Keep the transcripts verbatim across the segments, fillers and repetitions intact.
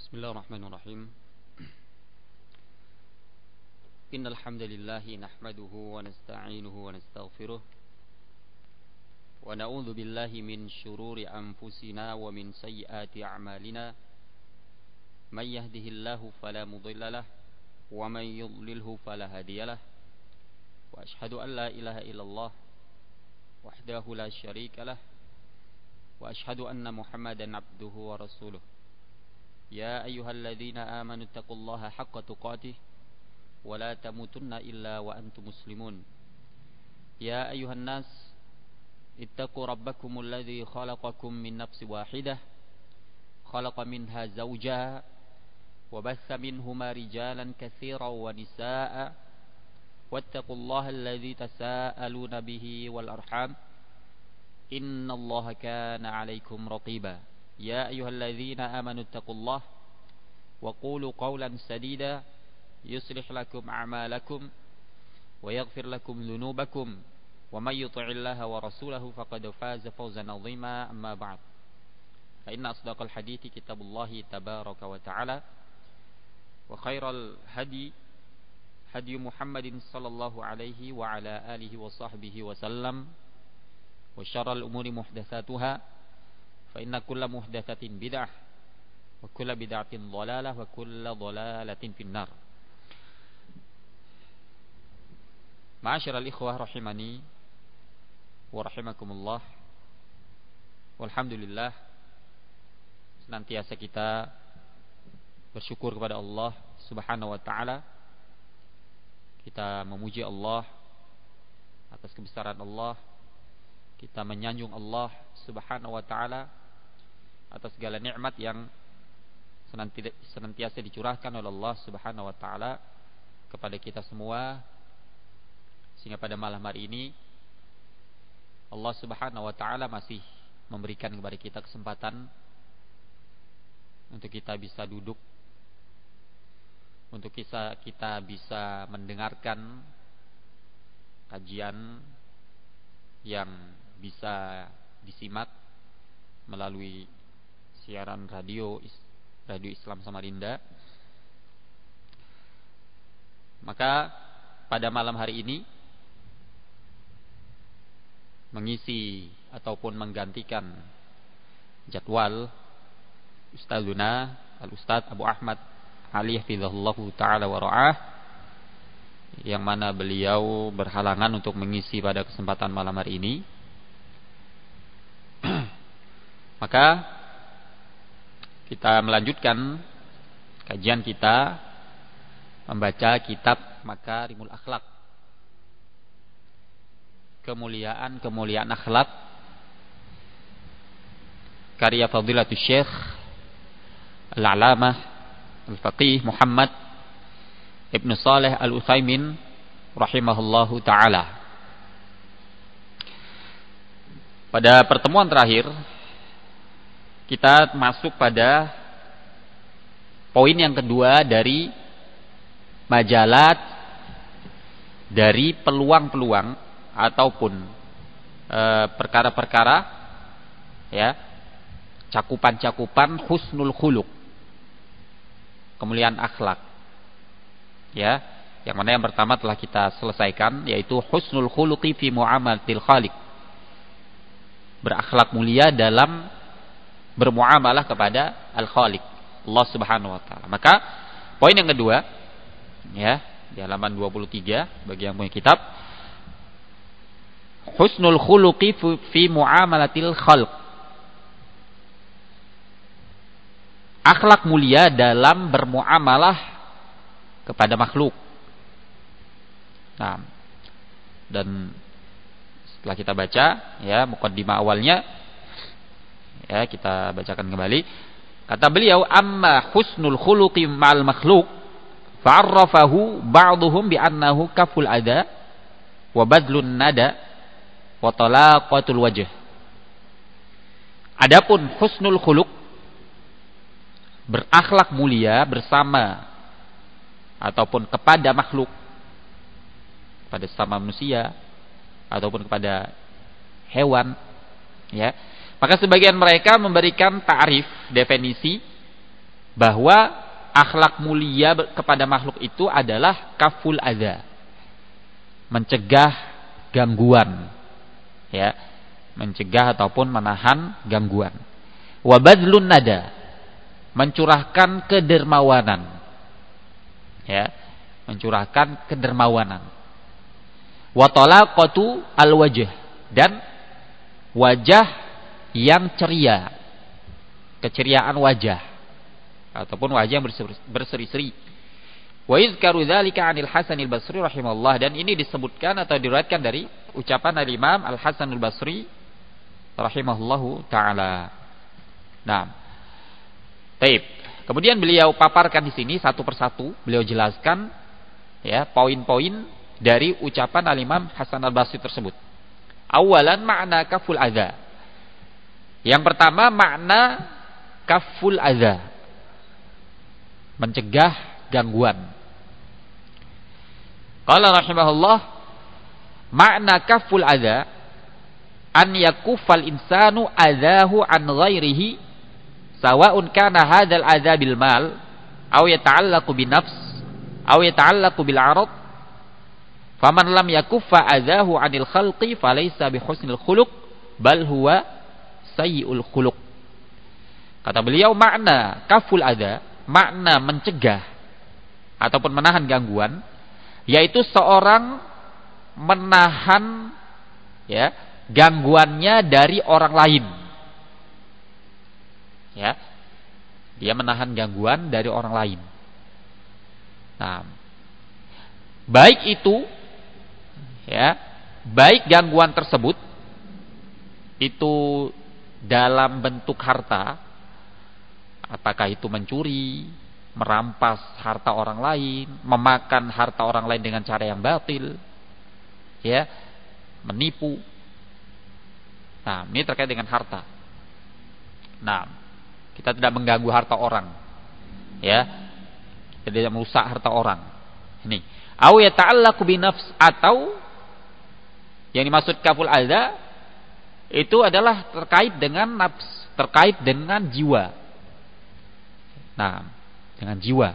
بسم الله الرحمن الرحيم إن الحمد لله نحمده ونستعينه ونستغفره ونعوذ بالله من شرور أنفسنا ومن سيئات أعمالنا من يهده الله فلا مضل له ومن يضلله فلا هادي له وأشهد أن لا إله إلا الله وحده لا شريك له وأشهد أن محمدا عبده ورسوله يا أيها الذين آمنوا اتقوا الله حق تقاته ولا تموتن إلا وأنتم مسلمون يا أيها الناس اتقوا ربكم الذي خلقكم من نفس واحدة خلق منها زوجها وبث منهما رجالا كثيرا ونساء واتقوا الله الذي تساءلون به والأرحام إن الله كان عليكم رقيبا يا أيها الذين آمنوا اتقوا الله وقولوا قولا سديدا يصلح لكم أعمالكم ويغفر لكم ذنوبكم ومن يطع الله ورسوله فقد فاز فوزا عظيما أما بعد فإن أصدق الحديث كتاب الله تبارك وتعالى وخير الهدي هدي محمد صلى الله عليه وعلى آله وصحبه وسلم وشر الأمور محدثاتها فإن كل محدثة بدعة وكل بدعة ضلالة وكل ضلالة في النار. Ma'asyiral ikhwah rahimani wa rahimakumullah. Walhamdulillah, senantiasa kita bersyukur kepada Allah Subhanahu wa taala. Kita memuji Allah atas kebesaran Allah. Kita menyanjung Allah Subhanahu wa taala atas segala nikmat yang senantiasa dicurahkan oleh Allah Subhanahu wa taala kepada kita semua, sehingga pada malam hari ini Allah Subhanahu wa taala masih memberikan kepada kita kesempatan untuk kita bisa duduk, untuk kita kita bisa mendengarkan kajian yang bisa disimak melalui siaran radio Radio Islam Samarinda. Maka pada malam hari ini mengisi ataupun menggantikan jadwal Ustadzuna Al-Ustadz Abu Ahmad Ali hafizahullahu ta'ala wa ra'ah, yang mana beliau berhalangan untuk mengisi pada kesempatan malam hari ini. Maka kita melanjutkan kajian kita membaca kitab Makarimul Akhlak, kemuliaan-kemuliaan akhlak, karya Fadilatul Syekh Al-Alamah Al-Faqih Muhammad Ibn Saleh Al-Utsaimin rahimahullahu ta'ala. Pada pertemuan terakhir kita masuk pada poin yang kedua dari majalat, dari peluang-peluang ataupun e, perkara-perkara, ya, cakupan-cakupan husnul khuluq, kemuliaan akhlak, ya, yang mana yang pertama telah kita selesaikan, yaitu husnul khuluqi fi muamalatil khaliq, berakhlak mulia dalam bermuamalah kepada Al-Khaliq, Allah Subhanahu wa taala. Maka poin yang kedua, ya, di halaman dua puluh tiga bagi yang punya kitab, husnul khuluqi fi muamalatil khalq, akhlak mulia dalam bermuamalah kepada makhluk. Nah, dan setelah kita baca, ya, muqaddimah awalnya, ya, kita bacakan kembali. Kata beliau, amma husnul khuluqi ma'al makhluk fa'arrafahu ba'duhum bi'annahu kaful ada wa badlun nada wa talaqatul wajh. Adapun husnul khuluq, berakhlak mulia bersama ataupun kepada makhluk, pada sesama manusia ataupun kepada hewan, ya, maka sebagian mereka memberikan ta'rif, definisi bahwa akhlak mulia kepada makhluk itu adalah kaful adza, mencegah gangguan, ya, mencegah ataupun menahan gangguan. Wa badlun nada, mencurahkan kedermawanan, ya, mencurahkan kedermawanan. Wa talaqatu alwajh, dan wajah yang ceria, keceriaan wajah ataupun wajah yang berseri-seri. Wa yuzkaru dzalika 'anil Hasan al-Basri rahimahullah, dan ini disebutkan atau diriwayatkan dari ucapan al-Imam Al-Hasan al-Basri rahimahullahu taala. Nah, taib. Kemudian beliau paparkan di sini satu persatu, beliau jelaskan ya poin-poin dari ucapan al-Imam Hasan al-Basri tersebut. Awalan makna kaful adza. Yang pertama makna kaful adza, mencegah gangguan. Qala rahimahullah, makna kaful adza an yakufal insanu adzahu an ghairihi sawa'un kana hadzal adza bil mal aw yata'allaqu bin nafs aw yata'allaqu bil 'arad. Faman lam yakuffa adzahu 'anil khalqi falaysa bi husnil khuluq bal huwa sayyi'ul khuluq. Kata beliau, makna kaful adza, makna mencegah ataupun menahan gangguan, yaitu seorang menahan ya gangguannya dari orang lain. Ya. Dia menahan gangguan dari orang lain. Nah, baik itu ya, baik gangguan tersebut itu dalam bentuk harta, apakah itu mencuri, merampas harta orang lain, memakan harta orang lain dengan cara yang batil, ya, menipu. Nah, ini terkait dengan harta. Nah, kita tidak mengganggu harta orang, ya, tidak merusak harta orang. Ini. Aw yata'allaqu bi nafs, atau yang dimaksud kaful adza itu adalah terkait dengan nafs, terkait dengan jiwa. Nah, dengan jiwa.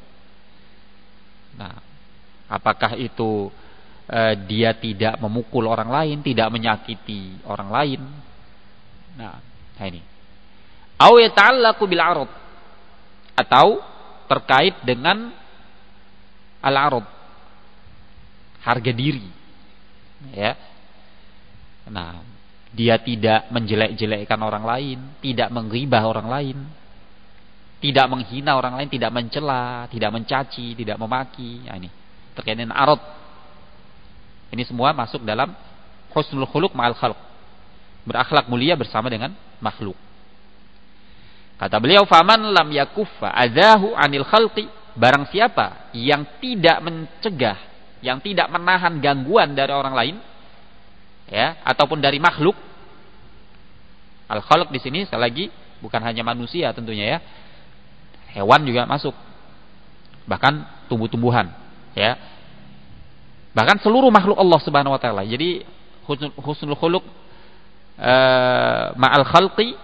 Nah, apakah itu eh, dia tidak memukul orang lain, tidak menyakiti orang lain? Nah, nah ini. Aw yata'allaqu bil 'arad, atau terkait dengan al-'arad, harga diri. Ya. Nah, dia tidak menjelek-jelekkan orang lain, tidak menggibah orang lain, tidak menghina orang lain, tidak mencela, tidak mencaci, tidak memaki. Ya, ini terkait dengan arad. Ini semua masuk dalam husnul khuluq ma'al khalq, berakhlak mulia bersama dengan makhluk. Kata beliau, faman lam yakuffa adzahu 'anil khalqi, barang siapa yang tidak mencegah, yang tidak menahan gangguan dari orang lain, ya, ataupun dari makhluk. Al-khalq di sini sekali lagi bukan hanya manusia tentunya, ya. Hewan juga masuk. Bahkan tumbuh-tumbuhan, ya. Bahkan seluruh makhluk Allah Subhanahu wa taala. Jadi husnul, husnul khuluq uh, ma'al khalqi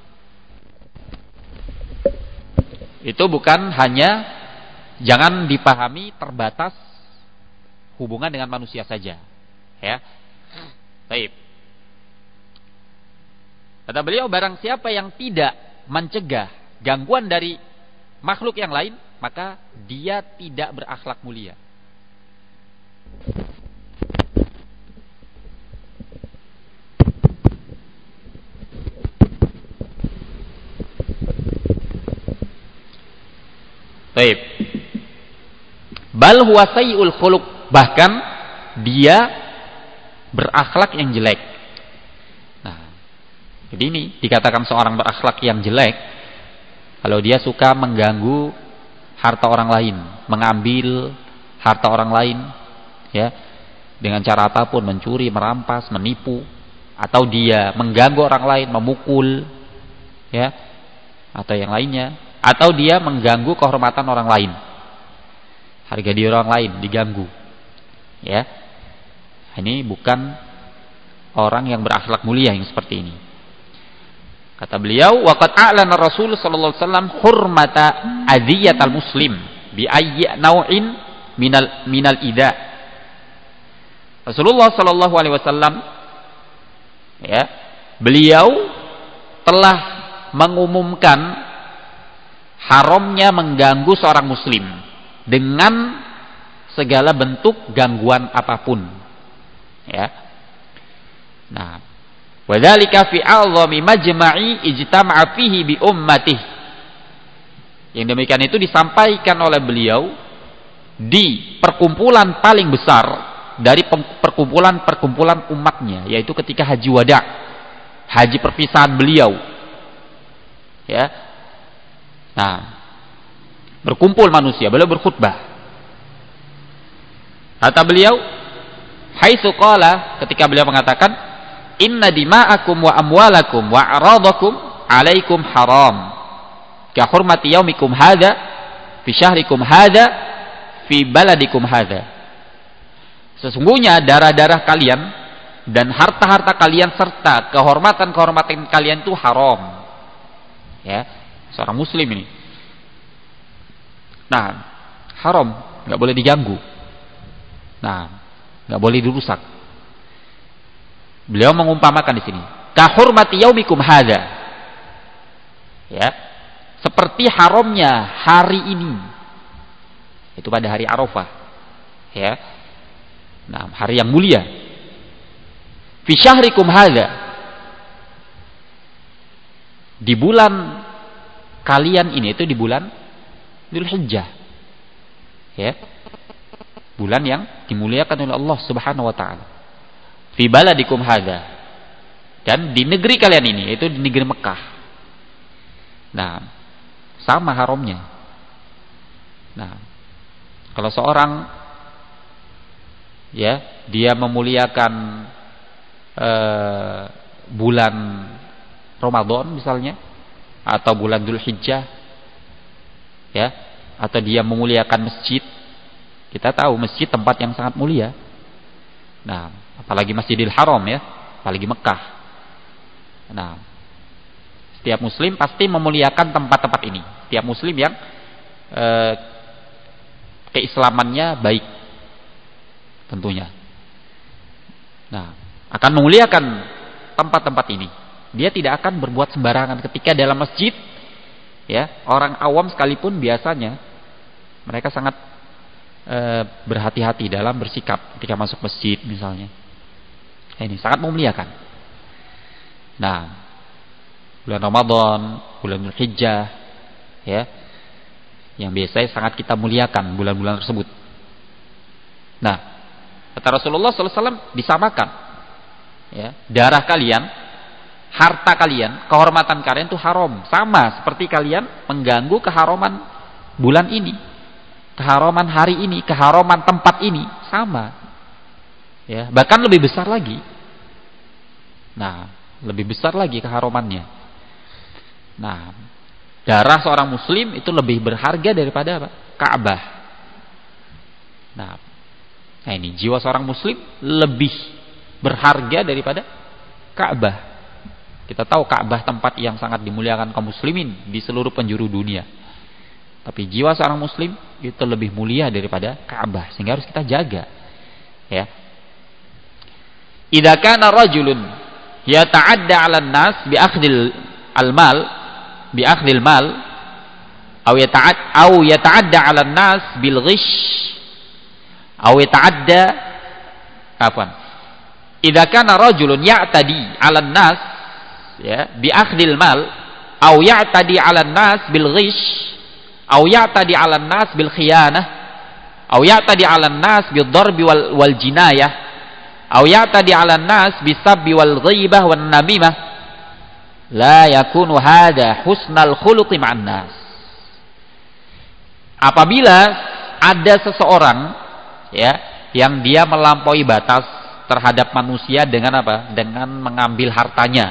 itu bukan hanya, jangan dipahami terbatas hubungan dengan manusia saja, ya. Baik. Kata beliau, barang siapa yang tidak mencegah gangguan dari makhluk yang lain, maka dia tidak berakhlak mulia. Baik. Bal huwa sayyi'ul khuluq, bahkan dia berakhlak yang jelek. Nah, jadi ini dikatakan seorang berakhlak yang jelek kalau dia suka mengganggu harta orang lain, mengambil harta orang lain, ya, dengan cara apapun, mencuri, merampas, menipu, atau dia mengganggu orang lain, memukul, ya, atau yang lainnya, atau dia mengganggu kehormatan orang lain, harga diri orang lain diganggu, ya. Ini bukan orang yang berakhlak mulia yang seperti ini. Kata beliau, waqad a'lana Rasul sallallahu alaihi wasallam hurmata adiyatal muslim bi ayyi naw'in minal minal idza. Rasulullah sallallahu alaihi wasallam ya, beliau telah mengumumkan haramnya mengganggu seorang muslim dengan segala bentuk gangguan apapun. Ya. Nah, wadzalika fi a'zami majma'i ijtama'a fihi bi ummatihi. Yang demikian itu disampaikan oleh beliau di perkumpulan paling besar dari perkumpulan-perkumpulan umatnya, yaitu ketika haji wada, haji perpisahan beliau. Ya. Nah, berkumpul manusia, beliau berkhutbah. Kata beliau, haitsu qala, ketika beliau mengatakan, inna dima'akum wa amwalakum wa a'radakum alaikum haram ka hurmati yaumikum hadza fi syahrikum hadza fi baladikum hadza. Sesungguhnya darah-darah kalian dan harta-harta kalian serta kehormatan-kehormatan kalian itu haram. Ya, seorang muslim ini. Nah, haram, enggak boleh diganggu. Nah, enggak boleh dirusak. Beliau mengumpamakan di sini, ka hurmati yaumikum hadza. Ya. Seperti haramnya hari ini. Itu pada hari Arafah. Ya. Nah, hari yang mulia. Fi syahrikum hadza. Di bulan kalian ini, itu di bulan Dzulhijjah. Ya. Bulan yang dimuliakan oleh Allah Subhanahu wa taala. Fi baladikum hadza. Dan di negeri kalian ini, yaitu di negeri Mekah. Nah, sama haramnya. Nah, kalau seorang ya, dia memuliakan eh, bulan Ramadan misalnya, atau bulan Dzulhijjah, ya, atau dia memuliakan masjid. Kita tahu masjid tempat yang sangat mulia. Nah, apalagi Masjidil Haram ya, apalagi Mekah. Nah, setiap muslim pasti memuliakan tempat-tempat ini. Setiap muslim yang eh, keislamannya baik, tentunya. Nah, akan memuliakan tempat-tempat ini. Dia tidak akan berbuat sembarangan ketika dalam masjid. Ya, orang awam sekalipun biasanya mereka sangat eh, berhati-hati dalam bersikap ketika masuk masjid misalnya. Ini sangat memuliakan. Nah, bulan Ramadan, bulan Dzulhijjah, ya, yang biasanya sangat kita muliakan bulan-bulan tersebut. Nah, kata Rasulullah sallallahu alaihi wasallam, disamakan, ya, darah kalian, harta kalian, kehormatan kalian itu haram, sama seperti kalian mengganggu keharaman bulan ini, keharaman hari ini, keharaman tempat ini, sama, ya, bahkan lebih besar lagi. Nah, lebih besar lagi keharamannya. Nah, darah seorang muslim itu lebih berharga daripada apa? Ka'bah. Nah, nah ini jiwa seorang muslim lebih berharga daripada Ka'bah. Kita tahu Ka'bah tempat yang sangat dimuliakan kaum muslimin di seluruh penjuru dunia. Tapi jiwa seorang muslim itu lebih mulia daripada Ka'bah, sehingga harus kita jaga. Ya. Idza kana rajulun yata'adda 'alan nas bi akhdil al-mal bi akhdil mal aw yata'ad aw yata'adda 'alan nas bil ghish aw yata'adda afwan idza kana rajulun ya'tadi 'alan nas ya bi akhdil mal aw ya'tadi 'alan nas bil ghish aw ya'tadi 'alan nas bil khiyanah aw ya'tadi 'alan nas bid darbi wal, wal jinayah aw ya'tadi 'alan nas bisabbi wal ghibah wan namimah la yakunu hadha husnal khuluqi ma'an nas. Apabila ada seseorang ya yang dia melampaui batas terhadap manusia dengan apa? Dengan mengambil hartanya.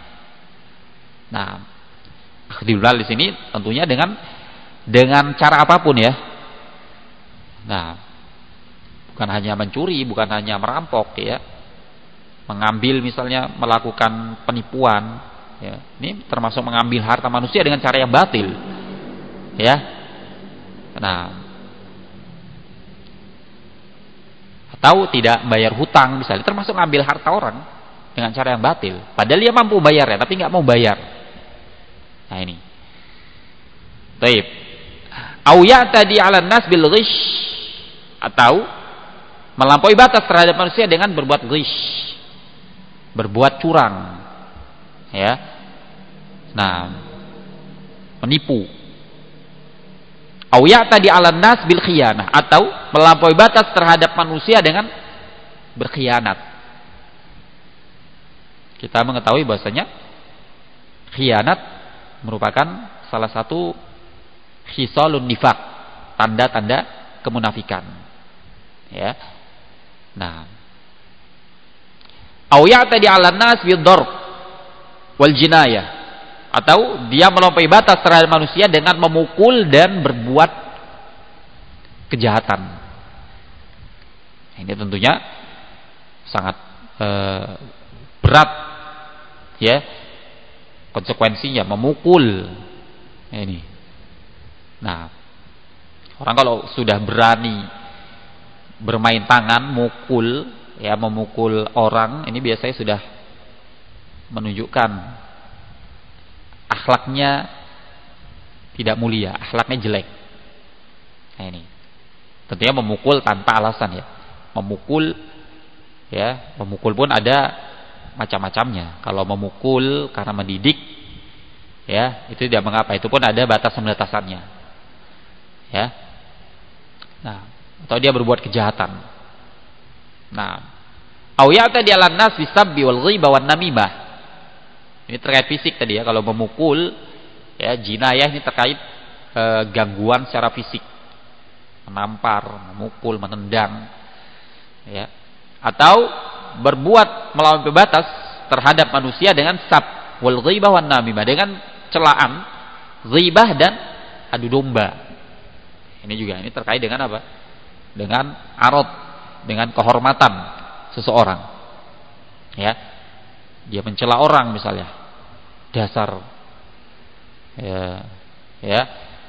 Nah, akhdul di sini tentunya dengan dengan cara apapun ya. Nah, bukan hanya mencuri, bukan hanya merampok ya. Mengambil misalnya melakukan penipuan, Ya, ini termasuk mengambil harta manusia dengan cara yang batil. Ya. Nah, atau tidak bayar hutang misalnya, termasuk ngambil harta orang dengan cara yang batil. Padahal dia mampu bayar ya, tapi nggak mau bayar. Nah ini. Baik. Au ya'tadi 'alan nas bil ghish, atau melampaui batas terhadap manusia dengan berbuat ghish, berbuat curang. Ya. Nah, menipu. Au ya'tadi 'alan nas bil khiyanah, atau melampaui batas terhadap manusia dengan berkhianat. Kita mengetahui bahwasanya khianat merupakan salah satu khisalun nifaq, tanda-tanda kemunafikan. Ya. Nah, au ya'tadi 'alan nas bid darb wal jinayah, atau dia melampaui batas terhadap manusia dengan memukul dan berbuat kejahatan. Ini tentunya sangat eh, berat, ya, konsekuensinya memukul. Ini. Nah, orang kalau sudah berani bermain tangan, mukul, ya, memukul orang, ini biasanya sudah menunjukkan akhlaknya tidak mulia, akhlaknya jelek. Nah ini, tentunya memukul tanpa alasan, ya, memukul, ya, memukul pun ada macam-macamnya. Kalau memukul karena mendidik, ya, itu tidak mengapa, itu pun ada batasan-batasannya, ya. Nah, atau dia berbuat kejahatan. Nah, au ya'tadi 'alan nas bisabbi wal ghibah wan namimah. Ini terkait fisik tadi, ya. Kalau memukul, ya, jinayah ini terkait e, gangguan secara fisik, menampar, memukul, menendang, ya. Atau berbuat melampaui batas terhadap manusia dengan sab wal ghibah wan namimah, dengan celaan, ghibah dan adu domba. Ini juga ini terkait dengan apa? Dengan arad, dengan kehormatan seseorang. Ya. Dia mencela orang misalnya. Dasar, ya, ya,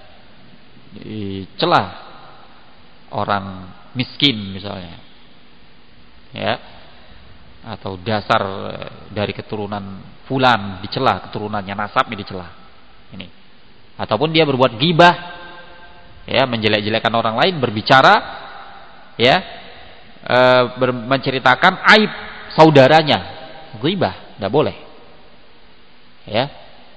dicela orang miskin misalnya, ya, atau dasar dari keturunan fulan dicela, keturunannya nasabnya dicela. Ini. Ataupun dia berbuat ghibah, ya, menjelek-jelekan orang lain, berbicara, ya, e, ber, menceritakan aib saudaranya, ghibah, tidak boleh. Ya.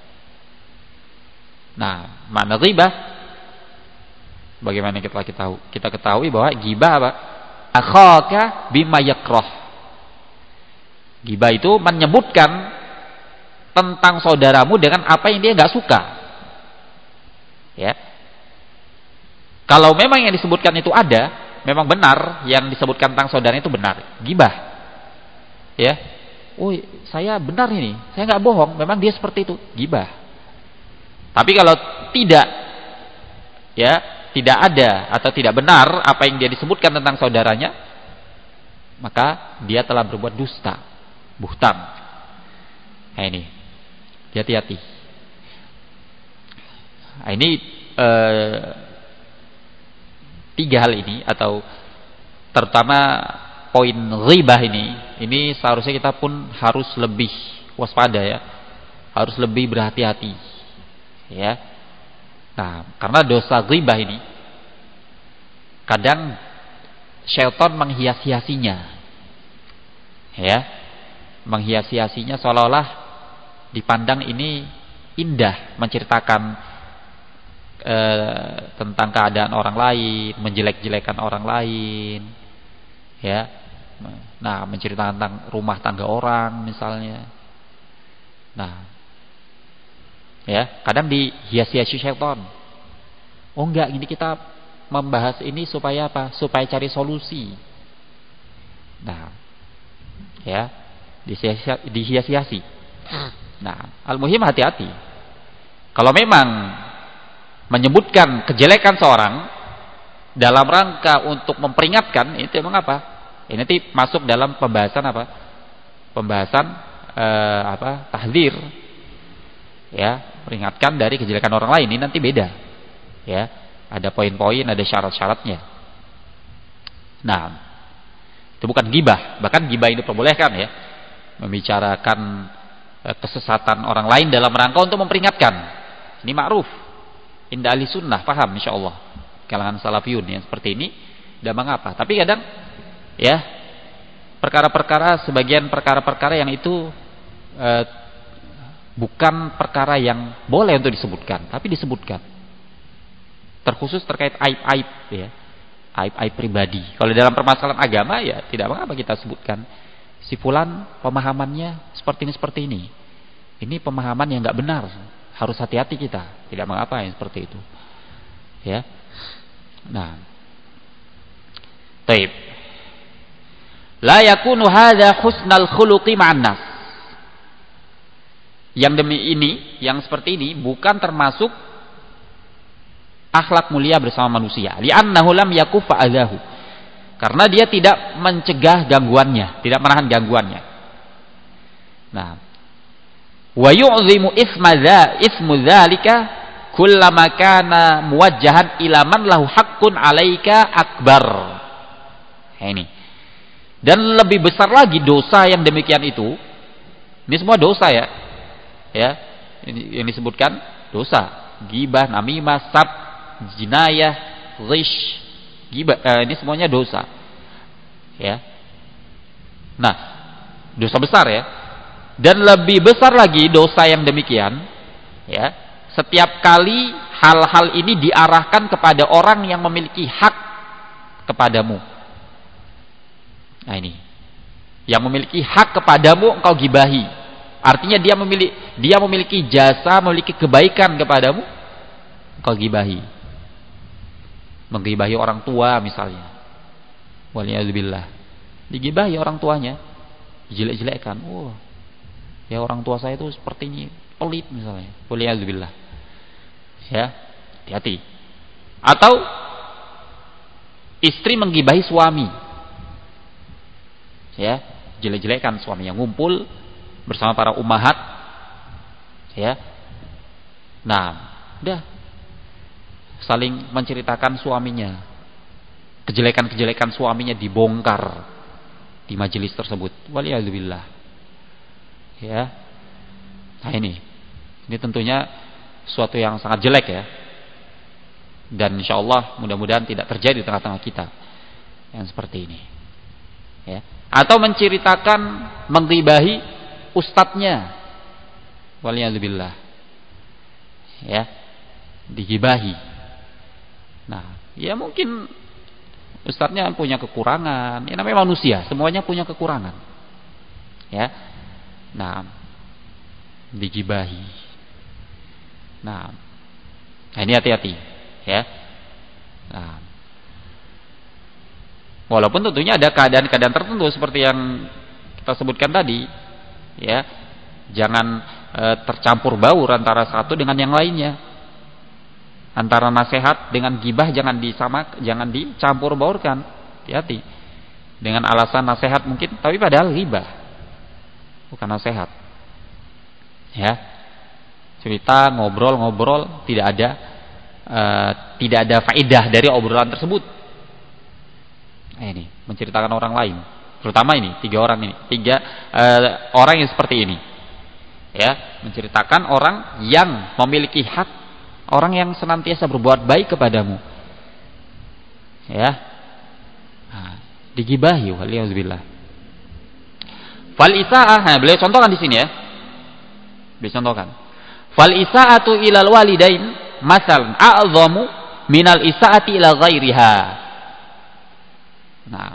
Nah, makna ghibah bagaimana kita kita tahu? Kita ketahui bahwa ghibah apa? Akhaka bima yakrah. Ghibah itu menyebutkan tentang saudaramu dengan apa yang dia enggak suka. Ya. Kalau memang yang disebutkan itu ada, memang benar yang disebutkan tentang saudara itu benar, ghibah. Ya. Oh, saya benar ini, saya nggak bohong, memang dia seperti itu, ghibah. Tapi kalau tidak, ya, tidak ada atau tidak benar apa yang dia disebutkan tentang saudaranya, maka dia telah berbuat dusta, buhtan. Nah ini, hati-hati. Nah, ini eh, tiga hal ini, atau terutama poin ghibah ini, ini seharusnya kita pun harus lebih waspada, ya, harus lebih berhati-hati, ya. Nah, karena dosa ghibah ini kadang syaitan menghias-hiasinya, ya, menghias-hiasinya seolah-olah dipandang ini indah, menceritakan eh, tentang keadaan orang lain, menjelek-jelekan orang lain, ya. Nah, menceritakan tentang rumah tangga orang misalnya. Nah, ya, kadang dihias-hiasi syaitan. Oh enggak, ini kita membahas ini supaya apa? Supaya cari solusi. Nah, ya, dihias-hiasi. Nah, al-muhim hati-hati. Kalau memang menyebutkan kejelekan seorang dalam rangka untuk memperingatkan, itu memang apa? Ini nanti masuk dalam pembahasan apa? Pembahasan eh, apa? Tahdzir, Ya, peringatkan dari kejelekan orang lain ini nanti beda. Ya, ada poin-poin, ada syarat-syaratnya. Nah, itu bukan gibah, bahkan gibah ini diperbolehkan ya. Membicarakan eh, kesesatan orang lain dalam rangka untuk memperingatkan. Ini ma'ruf. Indah ahli sunnah, paham insyaallah. Kalangan salafiyun yang seperti ini tidak mengapa. Tapi kadang ya, perkara-perkara, sebagian perkara-perkara yang itu eh, bukan perkara yang boleh untuk disebutkan, tapi disebutkan. Terkhusus terkait aib-aib ya. Aib-aib pribadi. Kalau dalam permasalahan agama ya tidak mengapa kita sebutkan. Si fulan pemahamannya seperti ini seperti ini. Ini pemahaman yang enggak benar. Harus hati-hati kita. Tidak mengapa yang seperti itu. Ya. Nah. Taib. La yakunu hadza husnal khuluqi ma'an nas. Yang demi ini, yang seperti ini bukan termasuk akhlak mulia bersama manusia. Li'annahu lam yakuffa adahu. Karena dia tidak mencegah gangguannya, tidak menahan gangguannya. Nah, wa yu'zimu isma dza ismu dzalika kullama kana muwajjahan ila man lahu haqqun 'alaika akbar. Nah, ini. Dan lebih besar lagi dosa yang demikian itu. Ini semua dosa ya. Ya, ini yang disebutkan dosa, ghibah, namimah, sab, jinayah, ghish, ghibah, eh, ini semuanya dosa. Ya. Nah, dosa besar ya. Dan lebih besar lagi dosa yang demikian, ya. Setiap kali hal-hal ini diarahkan kepada orang yang memiliki hak kepadamu. Nah ini, yang memiliki hak kepadamu engkau gibahi. Artinya dia memiliki dia memiliki jasa, memiliki kebaikan kepadamu, engkau gibahi. Menggibahi orang tua misalnya. Waliyadzubillah. Digibahi orang tuanya, jelek-jelekkan. Oh, ya orang tua saya itu seperti ini, pelit misalnya. Waliyadzubillah. Ya, hati-hati. Atau istri menggibahi suami. Ya, jelek-jelekkan suaminya, ngumpul bersama para ummahat, ya. Nah, udah saling menceritakan suaminya, kejelekan-kejelekan suaminya dibongkar di majelis tersebut. Waliyadzubillah. Ya. Nah ini, ini tentunya suatu yang sangat jelek ya. Dan insyaallah mudah-mudahan tidak terjadi di tengah-tengah kita yang seperti ini. Ya. Atau menceritakan, menggibahi ustadznya, waliyadzubillah, ya, digibahi. Nah, ya mungkin ustadznya punya kekurangan. Ya namanya manusia, semuanya punya kekurangan. Ya, nah, digibahi. Nah, nah ini hati-hati, ya. Nah, walaupun tentunya ada keadaan-keadaan tertentu seperti yang kita sebutkan tadi. Ya, jangan e, tercampur baur antara satu dengan yang lainnya. Antara nasihat dengan gibah jangan disamak, jangan dicampur baurkan. Hati-hati. Dengan alasan nasihat mungkin, tapi padahal gibah, bukan nasihat. Ya, cerita, ngobrol-ngobrol, tidak ada e, tidak ada faedah dari obrolan tersebut. Nah, ini menceritakan orang lain. Terutama ini, tiga orang ini. Tiga uh, orang yang seperti ini. Ya, menceritakan orang yang memiliki hak. Orang yang senantiasa berbuat baik kepadamu. Ya. Nah, digibahi, waliyadzubillah. Fal isa'ah, nah, beliau contohkan di sini ya. Beliau contohkan. Fal isa'atu ilal walidain masal a'zamu minal isa'ati ila ghairiha. Nah,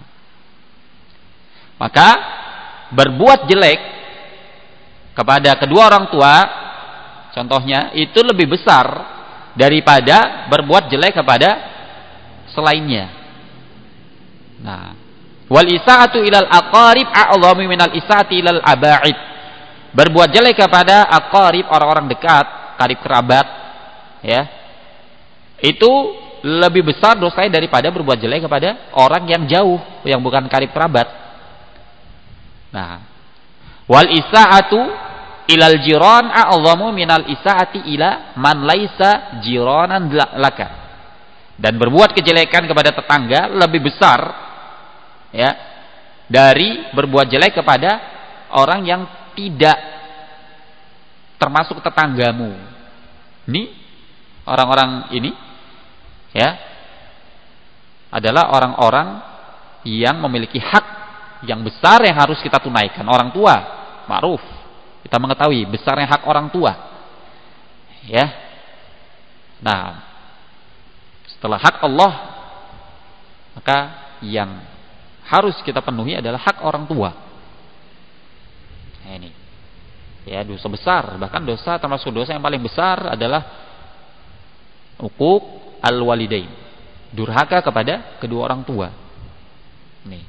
maka berbuat jelek kepada kedua orang tua, contohnya, itu lebih besar daripada berbuat jelek kepada selainnya. Nah, wal isaatu ilal aqarib a'dhamu minal isaati ilal aba'id. Berbuat jelek kepada aqarib, orang-orang dekat, karib kerabat, ya. Itu lebih besar dosanya daripada berbuat jelek kepada orang yang jauh, yang bukan karib kerabat. Nah, wal isaatu ilal jiran a'zamu minal isaati ila man laisa jiranan laka. Dan berbuat kejelekan kepada tetangga lebih besar ya dari berbuat jelek kepada orang yang tidak termasuk tetanggamu. Ini orang-orang ini ya adalah orang-orang yang memiliki hak yang besar yang harus kita tunaikan. Orang tua, ma'ruf. Kita mengetahui besarnya hak orang tua. Ya. Nah, setelah hak Allah, maka yang harus kita penuhi adalah hak orang tua. Nah, ini. Ya, dosa besar, bahkan dosa termasuk dosa yang paling besar adalah uquq al-walidain. Durhaka kepada kedua orang tua. Nih.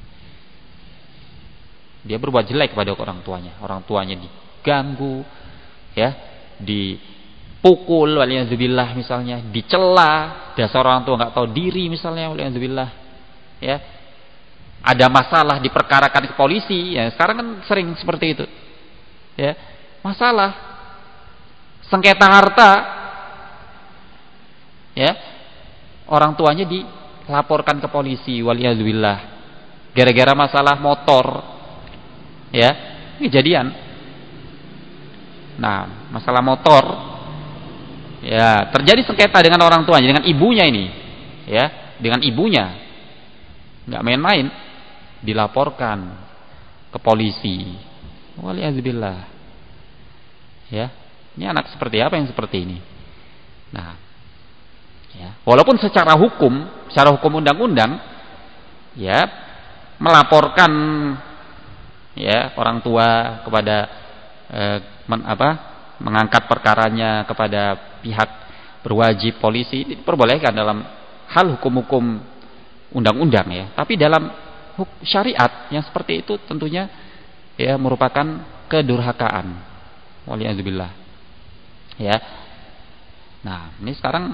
Dia berbuat jelek kepada orang tuanya. Orang tuanya diganggu, ya, dipukul, waliyadzubillah misalnya, dicela, dasar orang tua nggak tahu diri misalnya, waliyadzubillah, ya. Ada masalah diperkarakan ke polisi, ya. Sekarang kan sering seperti itu, ya. Masalah sengketa harta, ya. Orang tuanya dilaporkan ke polisi, waliyadzubillah, gara-gara masalah motor, ya, kejadian. Nah, masalah motor, ya, terjadi sengketa dengan orang tuanya, dengan ibunya ini, ya, dengan ibunya, nggak main-main, dilaporkan ke polisi, waliyadzubillah, ya. Ini anak seperti apa yang seperti ini? Nah, ya, walaupun secara hukum, secara hukum undang-undang, ya, melaporkan, ya, orang tua kepada eh, men, apa, mengangkat perkaranya kepada pihak berwajib, polisi, diperbolehkan dalam hal hukum-hukum undang-undang, ya. Tapi dalam syariat yang seperti itu tentunya, ya, merupakan kedurhakaan, waliyadzubillah, ya. Nah, ini sekarang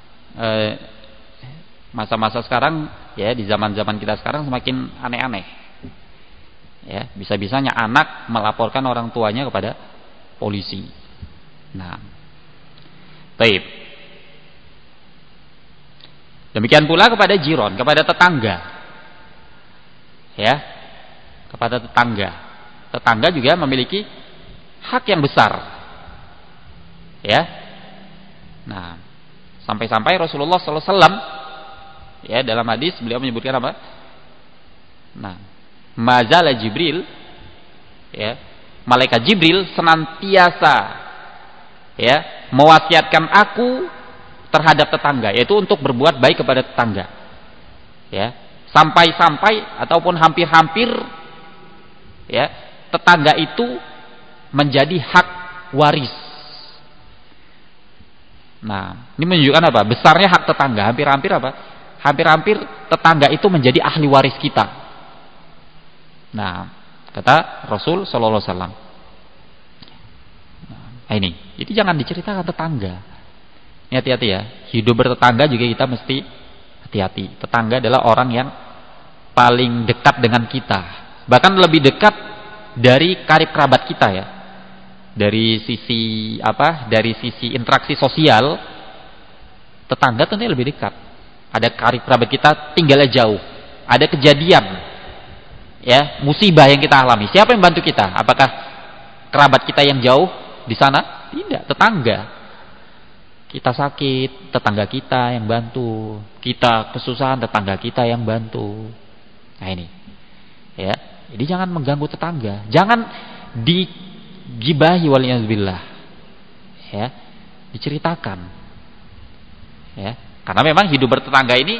masa-masa sekarang, ya, di zaman-zaman kita sekarang semakin aneh-aneh, ya. Bisa-bisanya anak melaporkan orang tuanya kepada polisi. Nah, baik. Demikian pula kepada jiron, kepada tetangga, ya, kepada tetangga. Tetangga juga memiliki hak yang besar, ya. Nah, sampai-sampai Rasulullah sallallahu alaihi wasallam, ya, dalam hadis beliau menyebutkan apa? Nah, mazala Jibril, ya, malaikat Jibril senantiasa, ya, mewasiatkan aku terhadap tetangga, yaitu untuk berbuat baik kepada tetangga, ya, sampai-sampai ataupun hampir-hampir, ya, tetangga itu menjadi hak waris. Nah, ini menunjukkan apa? Besarnya hak tetangga. Hampir-hampir apa? Hampir-hampir tetangga itu menjadi ahli waris kita. Nah, kata Rasul sallallahu alaihi wasallam. Nah, ini, jadi jangan diceritakan tetangga. Ini hati-hati, ya. Hidup bertetangga juga kita mesti hati-hati. Tetangga adalah orang yang paling dekat dengan kita. Bahkan lebih dekat dari karib kerabat kita, ya. Dari sisi apa? Dari sisi interaksi sosial, tetangga tentunya lebih dekat. Ada karib kerabat kita tinggalnya jauh. Ada kejadian, ya, musibah yang kita alami. Siapa yang bantu kita? Apakah kerabat kita yang jauh di sana? Tidak, tetangga. Kita sakit, tetangga kita yang bantu. Kita kesusahan, tetangga kita yang bantu. Nah, ini, ya. Jadi jangan mengganggu tetangga. Jangan digibahi, waliyadzubillah, ya, diceritakan, ya. Karena memang hidup bertetangga ini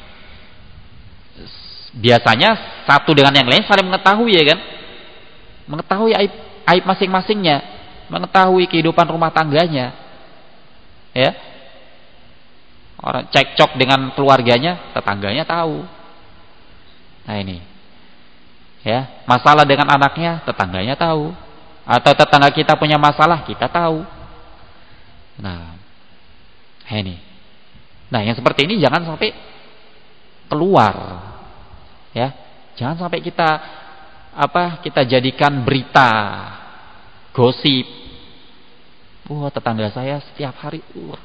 biasanya satu dengan yang lain saling mengetahui, ya kan? Mengetahui aib aib masing-masingnya, mengetahui kehidupan rumah tangganya, ya. Orang cekcok dengan keluarganya, tetangganya tahu. Nah, ini, ya, masalah dengan anaknya, tetangganya tahu. Atau tetangga kita punya masalah, kita tahu. Nah, ini. Nah, yang seperti ini jangan sampai keluar, ya. Jangan sampai kita apa? Kita jadikan berita, gosip, Wah, tetangga saya setiap hari uh,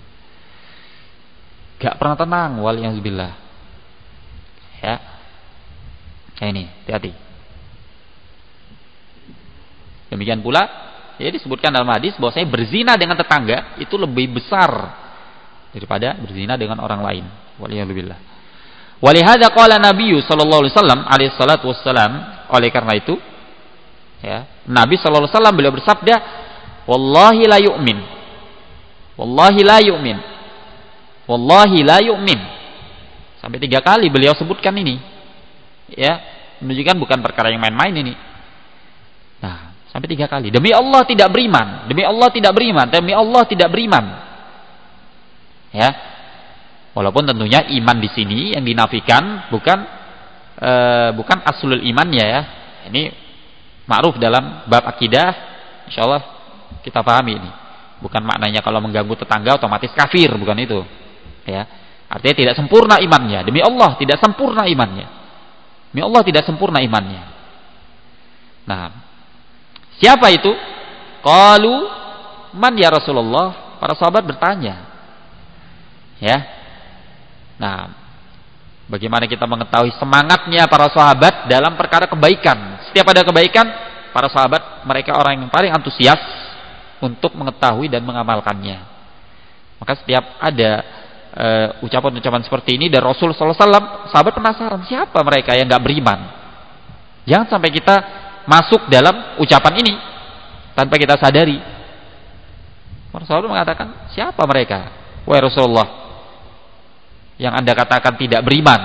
gak pernah tenang, waliyahzubillah. Ya. Nah, ini, hati-hati. Demikian pula, ya disebutkan dalam hadis bahwasanya berzina dengan tetangga itu lebih besar daripada berzina dengan orang lain. Waliyahzubillah. Walihada qala Nabi sallallahu alaihi wasallam alaihi salatu wassalam, oleh karena itu ya, Nabi sallallahu alaihi wasallam beliau bersabda, wallahi la yu'min. Wallahi la yu'min. Wallahi la yu'min. Sampai tiga kali beliau sebutkan ini. Ya, menunjukkan bukan perkara yang main-main ini. Nah, sampai tiga kali. Demi Allah tidak beriman. Demi Allah tidak beriman. Demi Allah tidak beriman. Ya. Walaupun tentunya iman di sini yang dinafikan bukan e, bukan aslul imannya ya. Ini ma'ruf dalam bab akidah. Insyaallah kita pahami ini. Bukan maknanya kalau mengganggu tetangga otomatis kafir, bukan itu. Ya. Artinya tidak sempurna imannya. Demi Allah tidak sempurna imannya. Demi Allah tidak sempurna imannya. Nah, siapa itu? Qalu man ya Rasulullah? Para sahabat bertanya. Ya. Nah, bagaimana kita mengetahui semangatnya para sahabat dalam perkara kebaikan? Setiap ada kebaikan, para sahabat mereka orang yang paling antusias untuk mengetahui dan mengamalkannya. Maka setiap ada uh, ucapan-ucapan seperti ini dari Rasul sallallahu alaihi wasallam, sahabat penasaran siapa mereka yang enggak beriman. Jangan sampai kita masuk dalam ucapan ini tanpa kita sadari. Para sahabat mengatakan, siapa mereka? Wahai Rasulullah, yang Anda katakan tidak beriman.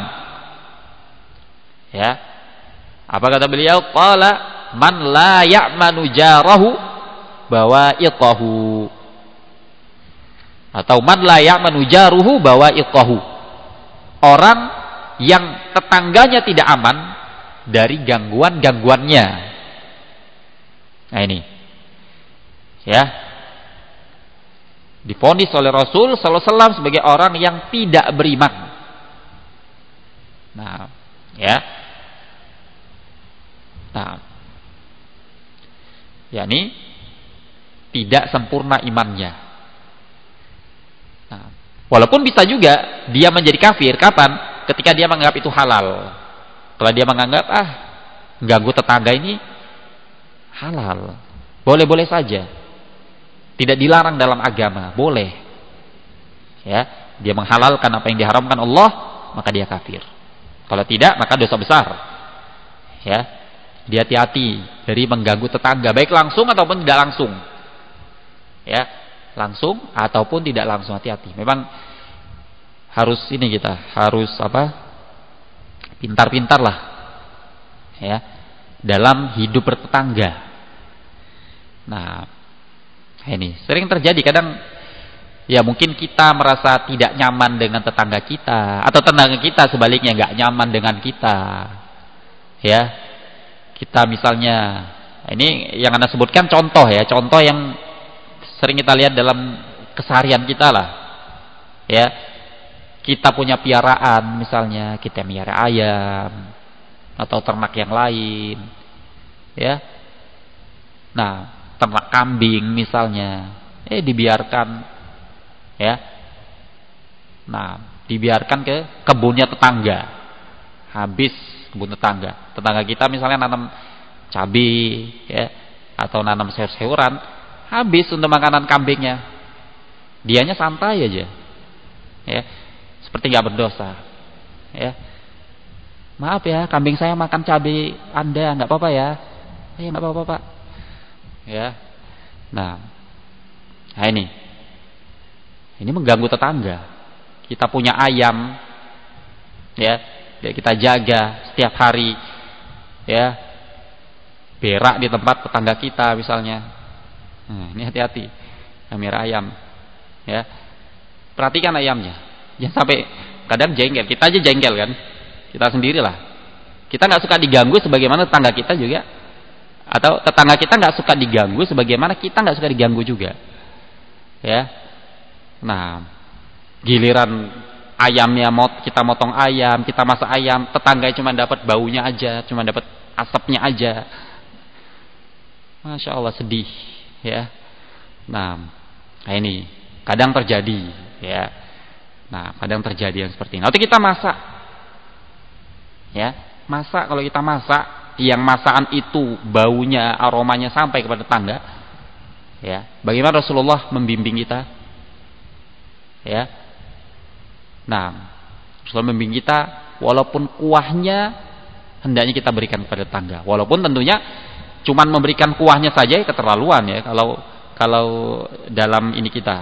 Ya. Apa kata beliau? Qala man la ya'manu jarahu bawa'iqahu. Atau man la ya'manu jaruhu bawa'iqahu. Orang yang tetangganya tidak aman dari gangguan-gangguannya. Nah ini. Ya. Divonis oleh Rasul sallallahu alaihi wasallam sebagai orang yang tidak beriman. Nah, ya. Nah. yakni tidak sempurna imannya. Nah, walaupun bisa juga dia menjadi kafir kapan? Ketika dia menganggap itu halal. Setelah dia menganggap ah, ganggu tetangga ini halal. Boleh-boleh saja. Tidak dilarang dalam agama, boleh. Ya, dia menghalalkan apa yang diharamkan Allah, maka dia kafir. Kalau tidak, maka dosa besar. Ya, dia hati-hati dari mengganggu tetangga, baik langsung ataupun tidak langsung. Ya, langsung ataupun tidak langsung, hati-hati. Memang harus ini kita, harus apa? Pintar-pintar lah. Ya, dalam hidup bertetangga. Nah, ini sering terjadi kadang ya mungkin kita merasa tidak nyaman dengan tetangga kita atau tetangga kita sebaliknya nggak nyaman dengan kita. Ya. Kita misalnya ini yang Anda sebutkan contoh ya, contoh yang sering kita lihat dalam keseharian kita lah. Ya. Kita punya piaraan misalnya, kita miara ayam atau ternak yang lain. Ya. Nah, ternak kambing misalnya, eh dibiarkan, ya, nah dibiarkan ke kebunnya tetangga, habis kebun tetangga, tetangga kita misalnya nanam cabai, ya, atau nanam sayur-sayuran, habis untuk makanan kambingnya, dianya santai aja, ya, seperti nggak berdosa, ya, maaf ya, kambing saya makan cabai Anda, nggak apa-apa ya, ya nggak apa-apa Pak. Ya, nah, nah ini, ini mengganggu tetangga. Kita punya ayam, ya, kita jaga setiap hari, ya, berak di tempat tetangga kita misalnya. Nah, ini hati-hati, kamera ayam, ya, perhatikan ayamnya, jangan sampai kadang jengkel. Kita aja jengkel kan, kita sendirilah. Kita nggak suka diganggu, sebagaimana tetangga kita juga. Atau tetangga kita nggak suka diganggu sebagaimana kita nggak suka diganggu juga, ya. Nah, giliran ayamnya mau kita motong ayam, kita masak ayam, tetangga cuma dapat baunya aja, cuma dapat asapnya aja. Masya Allah sedih, ya. Nah, nah ini kadang terjadi, ya. Nah, kadang terjadi yang seperti ini. Atau kita masak, ya, masak. Kalau kita masak, yang masakan itu baunya, aromanya sampai kepada tetangga, ya. Bagaimana Rasulullah membimbing kita, ya? Nah, Rasulullah membimbing kita, walaupun kuahnya hendaknya kita berikan kepada tetangga. Walaupun tentunya cuman memberikan kuahnya saja keterlaluan, ya. Kalau kalau dalam ini kita,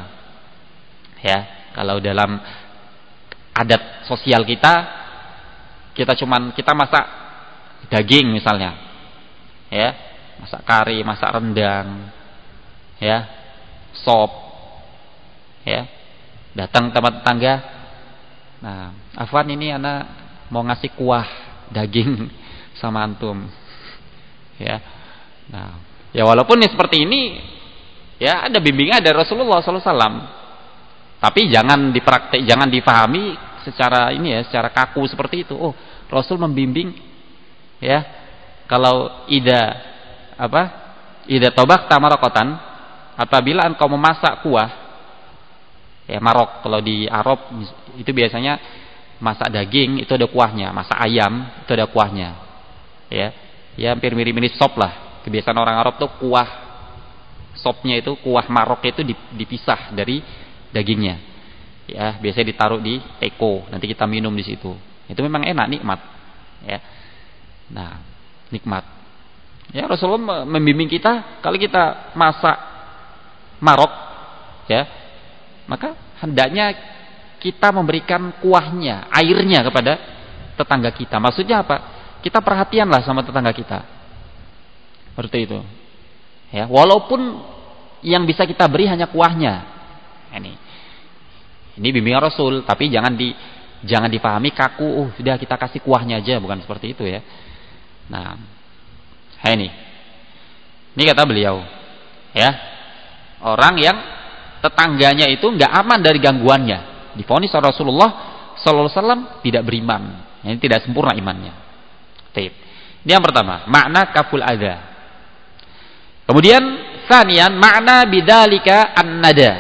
ya, kalau dalam adat sosial kita, kita cuman kita masak daging misalnya, ya, masak kari, masak rendang, ya, sop, ya, datang tempat tetangga. Nah, Afwan, ini anak mau ngasih kuah daging sama antum, ya. Nah, ya walaupun ini seperti ini, ya ada bimbingan dari Rasulullah sallallahu alaihi wasallam, tapi jangan dipraktek, jangan dipahami secara ini ya, secara kaku seperti itu. Oh, Rasul membimbing, ya, kalau ida apa, ida tobak tamarokotan, apabila engkau memasak kuah, ya, marok kalau di Arab itu biasanya masak daging itu ada kuahnya, masak ayam itu ada kuahnya, ya, ya hampir mirip-mirip sop lah. Kebiasaan orang Arab tuh kuah sopnya itu, kuah marok itu dipisah dari dagingnya, ya, biasanya ditaruh di teko, nanti kita minum di situ. Itu memang enak, nikmat, ya. Nah, nikmat, ya. Rasulullah membimbing kita kalau kita masak marok, ya, maka hendaknya kita memberikan kuahnya, airnya kepada tetangga kita. Maksudnya apa? Kita perhatianlah sama tetangga kita, seperti itu, ya. Walaupun yang bisa kita beri hanya kuahnya. Ini, ini bimbingan Rasul, tapi jangan di jangan dipahami kaku. Oh, sudah kita kasih kuahnya aja, bukan seperti itu, ya. Nah, ini, ini kata beliau, ya, orang yang tetangganya itu nggak aman dari gangguannya, divonis oleh Rasulullah sallallahu alaihi wasallam tidak beriman, ini tidak sempurna imannya. Taib. Ini yang pertama, makna kaful adza. Kemudian sanian, makna bidzalika an-nada.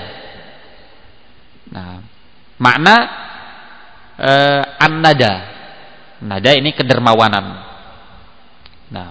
Nah, makna uh, an-nada. Nada ini kedermawanan. Nah,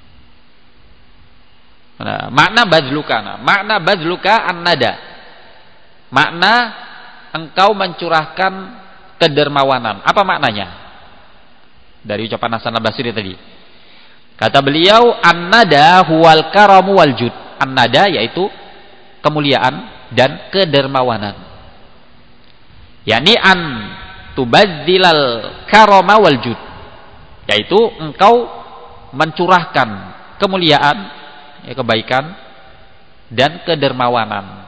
nah makna badluka, nah, makna badluka an-nada. Makna engkau mencurahkan kedermawanan. Apa maknanya? Dari ucapan Hasan al-Basri tadi. Kata beliau, an-nada huwal karamu wal jud. An-nada yaitu kemuliaan dan kedermawanan. Yani an tubazzilal karama wal jud. Yaitu engkau mencurahkan kemuliaan, ya, kebaikan dan kedermawanan.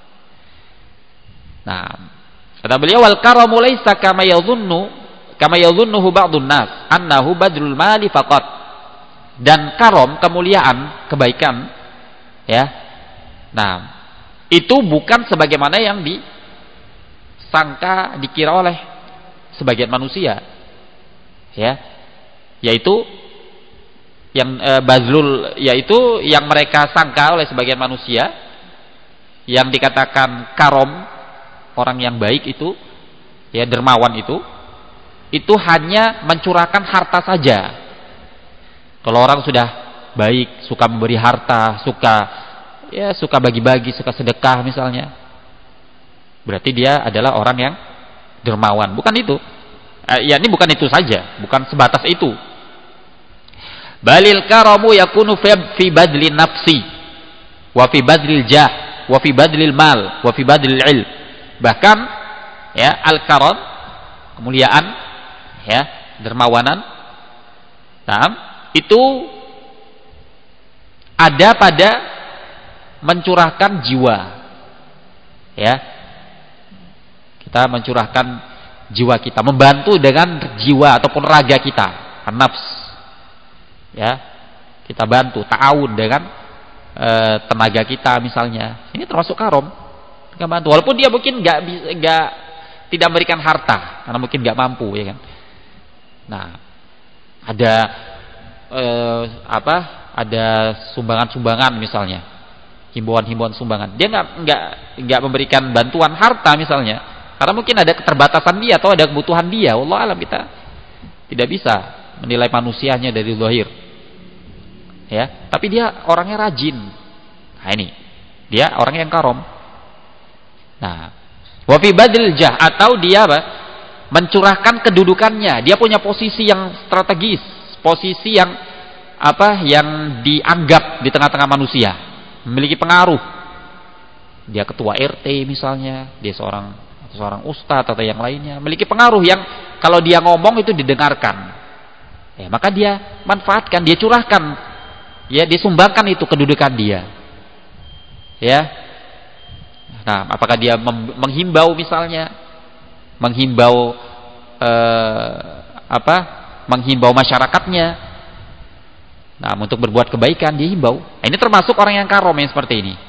Nah, kata beliau, wal karamu laisa kama yadhunnu kama yadhunnuhu ba'dun nas annahu badrul mali faqat. Dan karom, kemuliaan, kebaikan, ya. Nah, itu bukan sebagaimana yang disangka, dikira oleh sebagian manusia, ya. Yaitu yang e, bazlul, yaitu yang mereka sangka oleh sebagian manusia, yang dikatakan karom, orang yang baik itu, ya, dermawan itu, itu hanya mencurahkan harta saja. Kalau orang sudah baik, suka memberi harta, suka, ya, suka bagi-bagi, suka sedekah misalnya, berarti dia adalah orang yang dermawan. Bukan itu, eh, ya, ini bukan itu saja, bukan sebatas itu. Balil karamu yakunu fi badlin nafsi, wa fi badlil jah, wa fi badlil mal, wa fi badlil ilm. Bahkan, ya, al-karam, kemuliaan, ya, dermawanan, nah, itu ada pada mencurahkan jiwa, ya, kita mencurahkan jiwa kita, membantu dengan jiwa ataupun raga kita, nafs, ya, kita bantu, ta'awun dengan e, tenaga kita misalnya, ini termasuk karom, kita bantu, walaupun dia mungkin nggak nggak tidak memberikan harta karena mungkin nggak mampu, ya kan. Nah, ada Eh, apa ada sumbangan-sumbangan misalnya, himbauan-himbauan sumbangan. Dia nggak nggak nggak memberikan bantuan harta misalnya, karena mungkin ada keterbatasan dia atau ada kebutuhan dia. Wallahu alam, kita tidak bisa menilai manusianya dari zahir. Ya, tapi dia orangnya rajin. Nah ini, dia orang yang karom. Nah, wa fi badil jah, atau dia apa? Mencurahkan kedudukannya. Dia punya posisi yang strategis, posisi yang apa? Yang dianggap di tengah-tengah manusia, memiliki pengaruh. Dia ketua R T misalnya, dia seorang seorang ustadz atau yang lainnya, memiliki pengaruh yang kalau dia ngomong itu didengarkan. Ya, maka dia manfaatkan, dia curahkan, ya, disumbangkan itu kedudukan dia. Ya. Nah, apakah dia menghimbau misalnya, menghimbau eh, apa? Menghimbau masyarakatnya. Nah, untuk berbuat kebaikan dihimbau. Nah, ini termasuk orang yang karom yang seperti ini.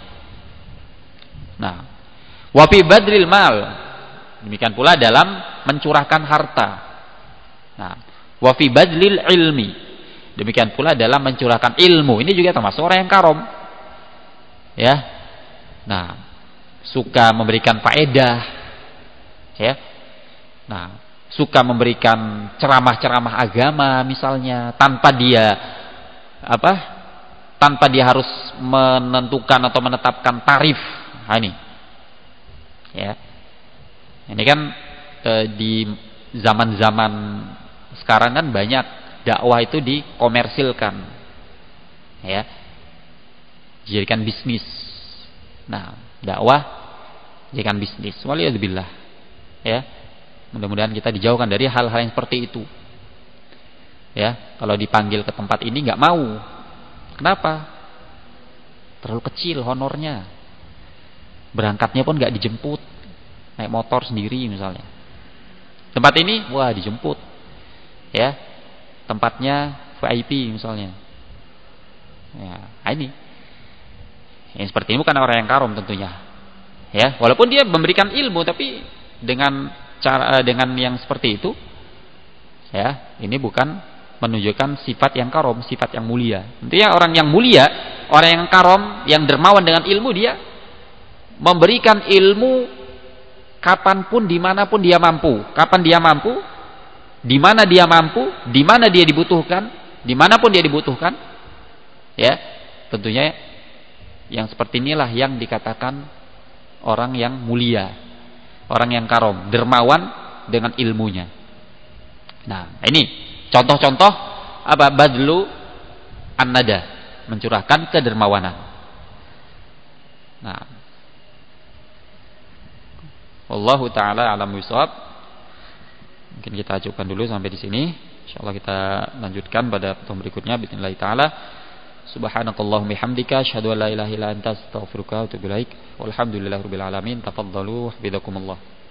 Nah, wa fi badril mal, demikian pula dalam mencurahkan harta. Nah, wa fi badlil ilmi, demikian pula dalam mencurahkan ilmu. Ini juga termasuk orang yang karom. Ya. Nah, suka memberikan faedah, ya. Nah, suka memberikan ceramah-ceramah agama misalnya, tanpa dia apa? Tanpa dia harus menentukan atau menetapkan tarif. Nah, ini. Ya. Ini kan e, di zaman-zaman sekarang kan banyak dakwah itu dikomersilkan. Ya. Dijadikan bisnis. Nah, dakwah jadikan bisnis. Waliyadzubillah. Ya. Mudah-mudahan kita dijauhkan dari hal-hal yang seperti itu. Ya, kalau dipanggil ke tempat ini nggak mau. Kenapa? Terlalu kecil honornya. Berangkatnya pun nggak dijemput. Naik motor sendiri misalnya. Tempat ini, wah dijemput. Ya. Tempatnya V I P misalnya. Ya, ini. Yang seperti ini bukan orang yang karom tentunya. Ya, walaupun dia memberikan ilmu, tapi dengan cara dengan yang seperti itu, ya, ini bukan menunjukkan sifat yang karom, sifat yang mulia. Intinya orang yang mulia, orang yang karom, yang dermawan dengan ilmu, dia memberikan ilmu kapanpun, dimanapun dia mampu. Kapan dia mampu, di mana dia mampu, di mana dia dibutuhkan, dimanapun dia dibutuhkan. Ya, tentunya yang seperti inilah yang dikatakan orang yang mulia, orang yang karom, dermawan dengan ilmunya. Nah, ini contoh-contoh apa? Badlu an-nada, mencurahkan kedermawanan. Nah, wallahu taala alam bisawab. Mungkin kita cukupkan dulu sampai di sini. Insyaallah kita lanjutkan pada pertemuan berikutnya bismillah taala. Subhanakallahumma bihamdika asyhadu an la ilaha illa anta astaghfiruka wa atubu ilaik. Walhamdulillahirabbil alamin. Tafaddalu hafizakumullah.